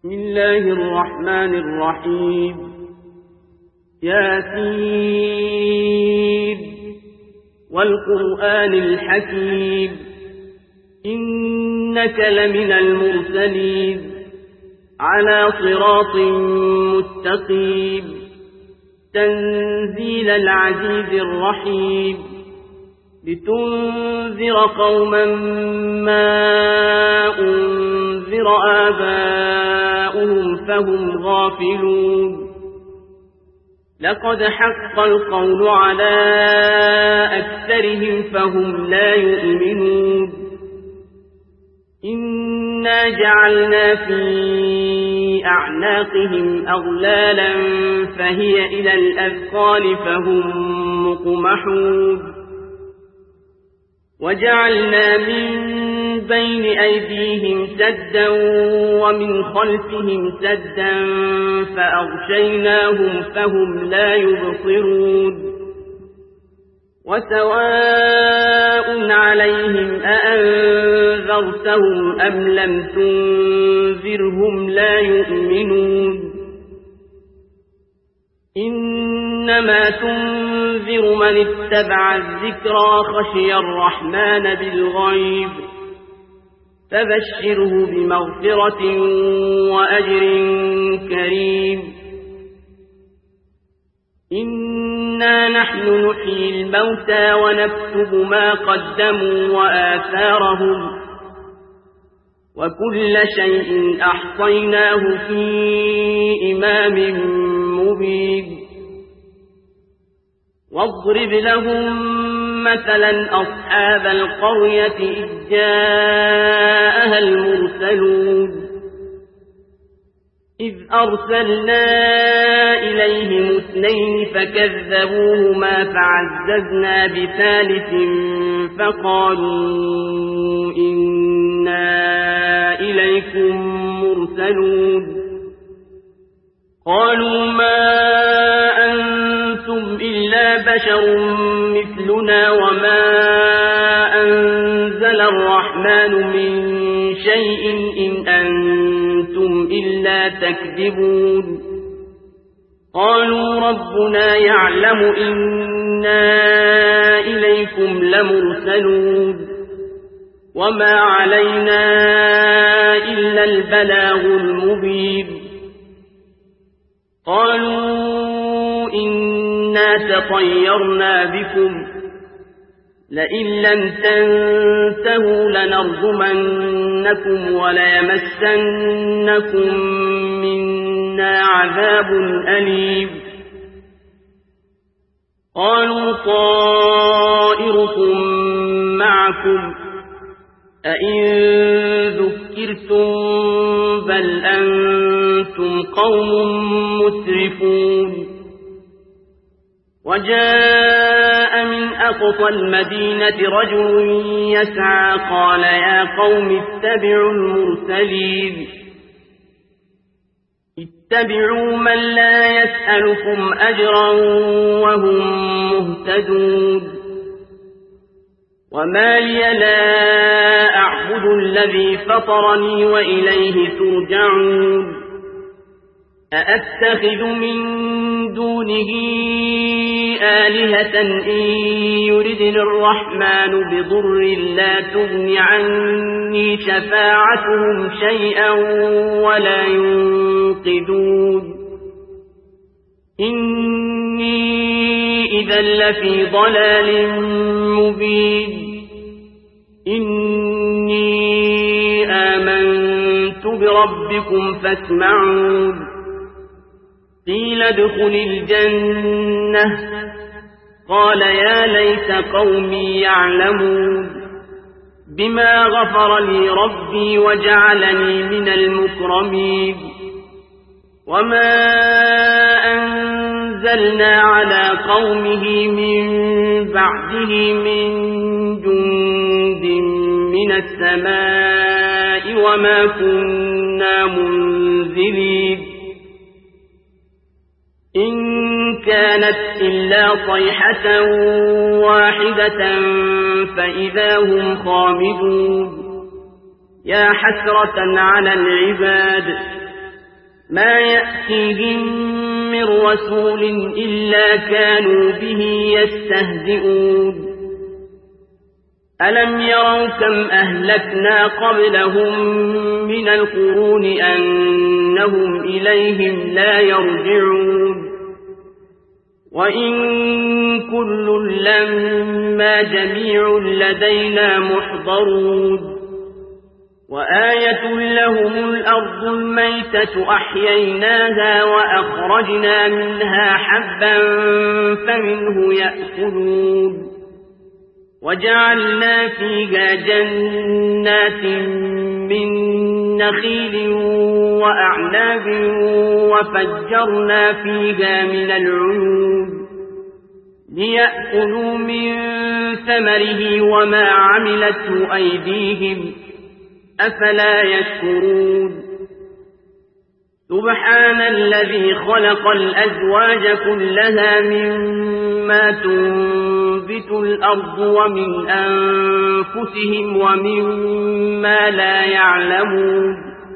بسم الله الرحمن الرحيم. ياسين والقرآن الحكيم إنك لمن المرسلين على صراط مستقيم تنزيل العزيز الرحيم لتنذر قوما ما أنذر آباؤهم فهم غافلون. لقد حق القول على أكثرهم فهم لا يؤمنون. إنا جعلنا في أعناقهم أغلالا فهي إلى الأذقان فهم مقمحون. وجعلنا من بين أيديهم سدا ومن خلفهم سدا فأغشيناهم فهم لا يبصرون. وسواء عليهم أأنذرتهم أم لم تنذرهم لا يؤمنون. إنما تنذر من اتبع الذكرى خشي الرحمن بالغيب فبشره بمغفرة وأجر كريم. إنا نحن نحيي الموتى ونكتب ما قدموا وآثارهم وكل شيء أحصيناه في إمام مبين. واضرب لهم مثلا أصحاب القرية إذ جاءها المرسلون إذ أرسلنا إليهم 2 فكذبوهما فعززنا بثالث فقالوا إنا إليكم مرسلون. قالوا ما أنتم إلا بشر مثلنا وما أنزل الرحمن من شيء إن أنتم إلا تكذبون. قالوا ربنا يعلم إنا إليكم لمرسلون وما علينا إلا البلاغ المبين. قالوا إنا تطيرنا بكم لئن لم تنتهوا لنرجمنكم وليمسنكم منا عذاب أليم. قالوا طائركم معكم أئن ذكرتم بل أنتم قوم مسرفون. وجاء من أقصى المدينة رجل يسعى قال يا قوم اتبعوا المرسلين اتبعوا من لا يسألكم أجرا وهم مهتدون. وما لي لا أعبد الذي فطرني وإليه ترجعون. أأتخذ من دونه آلهة إن يردني الرحمن بضر لا تغن عني شفاعتهم شيئا ولا ينقذون. إني إذا لفي ضلال مبين. إني آمنت بربكم فاسمعون. قيل ادخل الجنة قال يا ليت قومي يعلمون بما غفر لي ربي وجعلني من المكرمين. وما أنزلنا على قومه من بعده من جند من السماء وما كنا منزلين. إن كانت إلا صيحة واحدة فإذا هم خامدون. يا حسرة على العباد ما يأتيهم من رسول إلا كانوا به يستهزئون ألم يروا كم أهلكنا قبلهم من القرون أنهم إليهم لا يرجعون وإن كل لما جميع لدينا محضرون وآية لهم الأرض الميتة أحييناها وأخرجنا منها حبا فمنه يأكلون وجعلنا فيها جنات من نخيل وأعناب وفجرنا فيها من العيون ليأكلوا من ثمره وما عملته أيديهم أفلا يشكرون سبحان الذي خلق الأزواج كلها مما تنبت الأرض ومن أنفسهم ومما لا يعلمون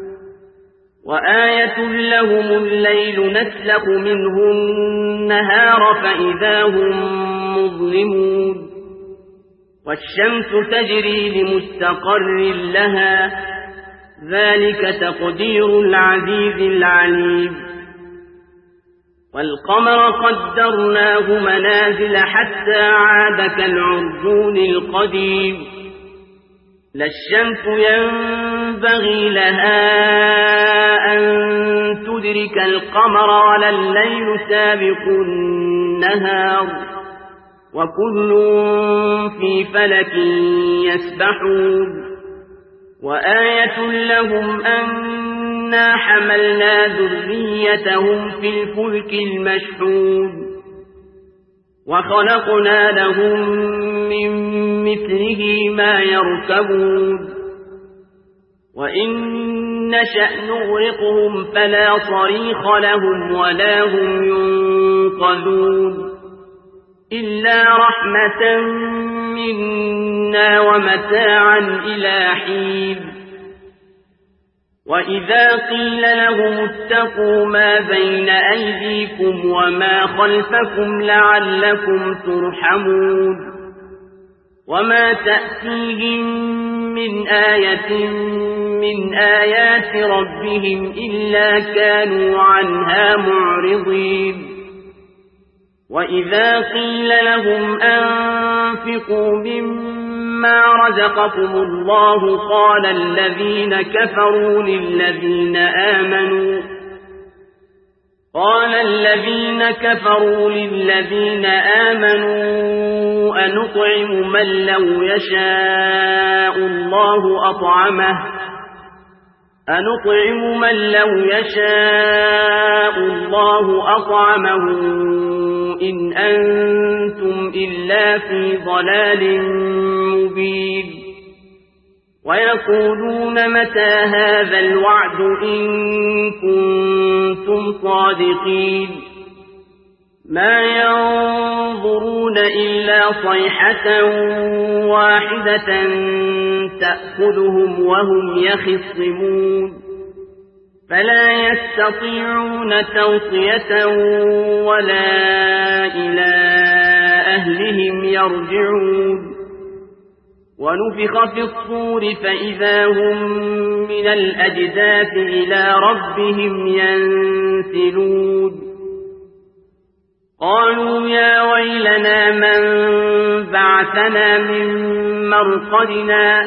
وآية لهم الليل نسلخ منه النهار فإذا هم مظلمون والشمس تجري لمستقر لها ذلك تقدير العزيز العليم والقمر قدرناه منازل حتى عاد كالعرجون القديم لا الشمس ينبغي لها أن تدرك القمر ولا الليل سابق النهار وكل في فلك يسبحون وآية لهم أنا حملنا ذريتهم في الفلك المشحون وخلقنا لهم من مثله ما يركبون وإن نشأ نغرقهم فلا صريخ لهم ولا هم ينقذون إلا رحمة منا ومتاعا إلى حين وإذا قيل لهم اتقوا ما بين أيديكم وما خلفكم لعلكم ترحمون وما تأتيهم من آية من آيات ربهم إلا كانوا عنها معرضين وإذا قيل لهم أنفقوا مما رزقكم الله قال الذين كفروا للذين آمنوا أنطعم من لو يشاء الله أطعمه إن أنتم إلا في ضلال مبين ويقولون متى هذا الوعد إن كنتم صادقين ما ينظرون إلا صيحة واحدة تأخذهم وهم يخصمون فلا يستطيعون توصية ولا إلى أهلهم يرجعون ونفخ في الصور فإذا هم من الأجداث إلى ربهم ينسلون قالوا يا ويلنا من بعثنا من مرقدنا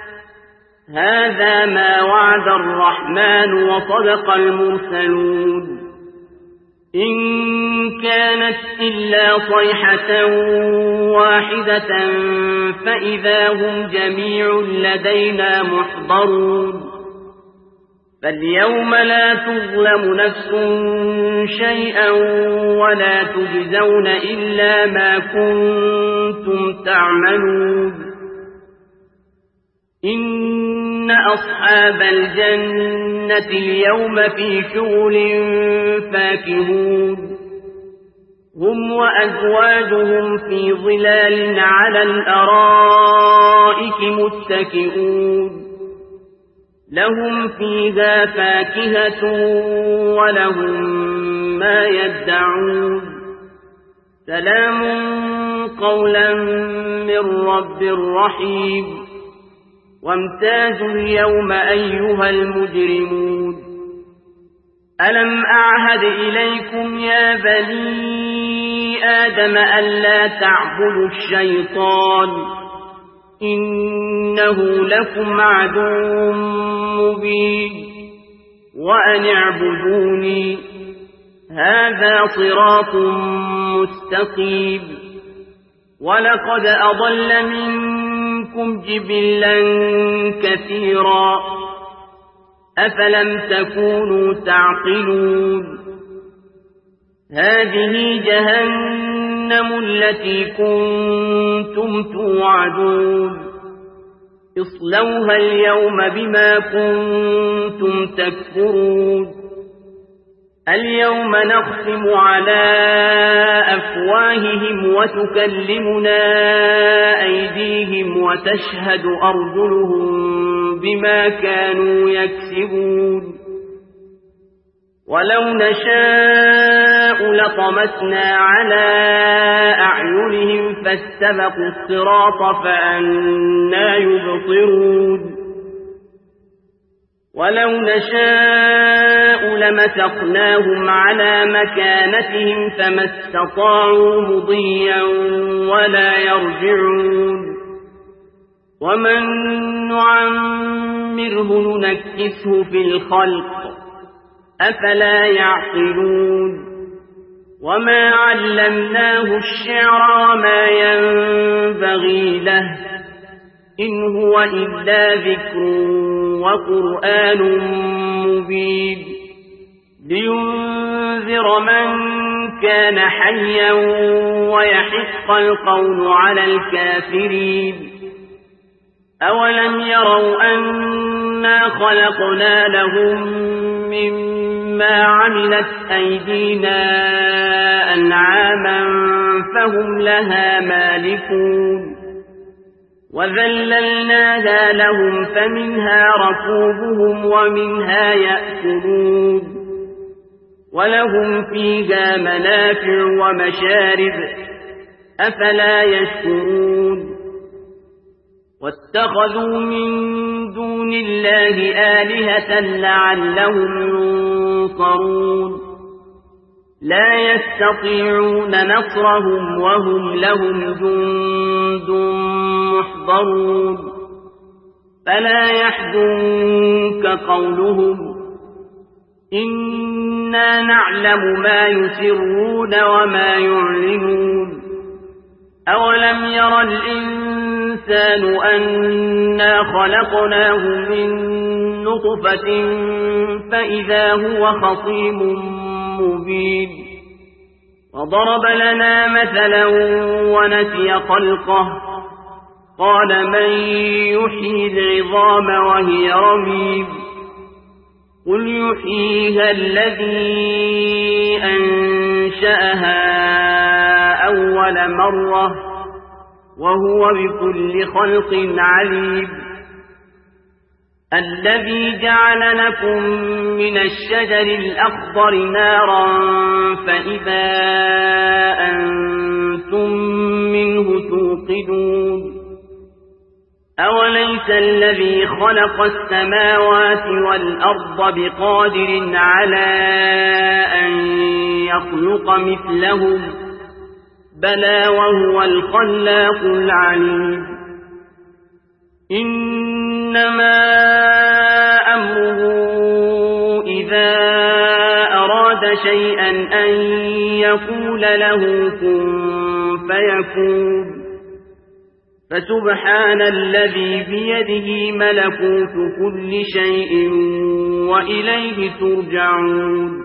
هذا ما وعد الرحمن وصدق المرسلون إن كانت إلا صيحة واحدة فإذا هم جميع لدينا محضرون فاليوم لا تظلم نفس شيئا ولا تجزون إلا ما كنتم تعملون إن أصحاب الجنة اليوم في شغل فاكهون هم وأزواجهم في ظلال على الأرائك متكئون لهم فيها فاكهة ولهم ما يدعون سلام قولا من رب رحيم وامتازوا اليوم أيها المجرمون ألم أعهد إليكم يا بني آدم ألا تعبدوا الشيطان إنه لكم عدو مبين وأن اعبدوني هذا صراط مستقيم ولقد أضل منكم جبلا كثيرا أفلم تكونوا تعقلون هذه جهنم التي كنتم توعدون اصلوها اليوم بما كنتم تكفرون اليوم نختم على أفواههم وتكلمنا أيديهم وتشهد أرجلهم بما كانوا يكسبون ولو نشاء لطمسنا على أعينهم فاستبقوا الصراط فأنى يبصرون ولو نشاء لمسخناهم على مكانتهم فما استطاعوا مضيا ولا يرجعون ومن نعمره ننكسه في الخلق أفلا يعقلون وما علمناه الشعر وما ينبغي له إن هو إلا ذكر وقرآن مبين لينذر من كان حيا ويحق القول على الكافرين أولم يروا أنا خلقنا لهم مما عملت أيدينا أنعاما فهم لها مالكون وذللناها لهم فمنها ركوبهم ومنها يأكلون ولهم فيها منافع ومشارب أفلا يشكرون واتخذوا من دون الله آلهة لعلهم ينصرون لا يستطيعون نصرهم وهم لهم جند محضرون فلا يحزنك قولهم إنا نعلم ما يسرون وما يعلنون أولم ير الإنسان أنا خلقناه من نطفة فإذا هو خصيم مبين وضرب لنا مثلا ونسي خلقه قال من يحيي العظام وهي رميم قل يحييها الذي أنشأها أول مرة وهو بكل خلق عليم الذي جعل لكم من الشجر الأخضر نارا فإذا أنتم منه توقدون أوليس الذي خلق السماوات والأرض بقادر على أن يخلق مثلهم بلى وهو الخلاق العليم إنما أمره إذا أراد شيئا أن يقول له كن فيكون فسبحان الذي بيده ملكوت كل شيء وإليه ترجعون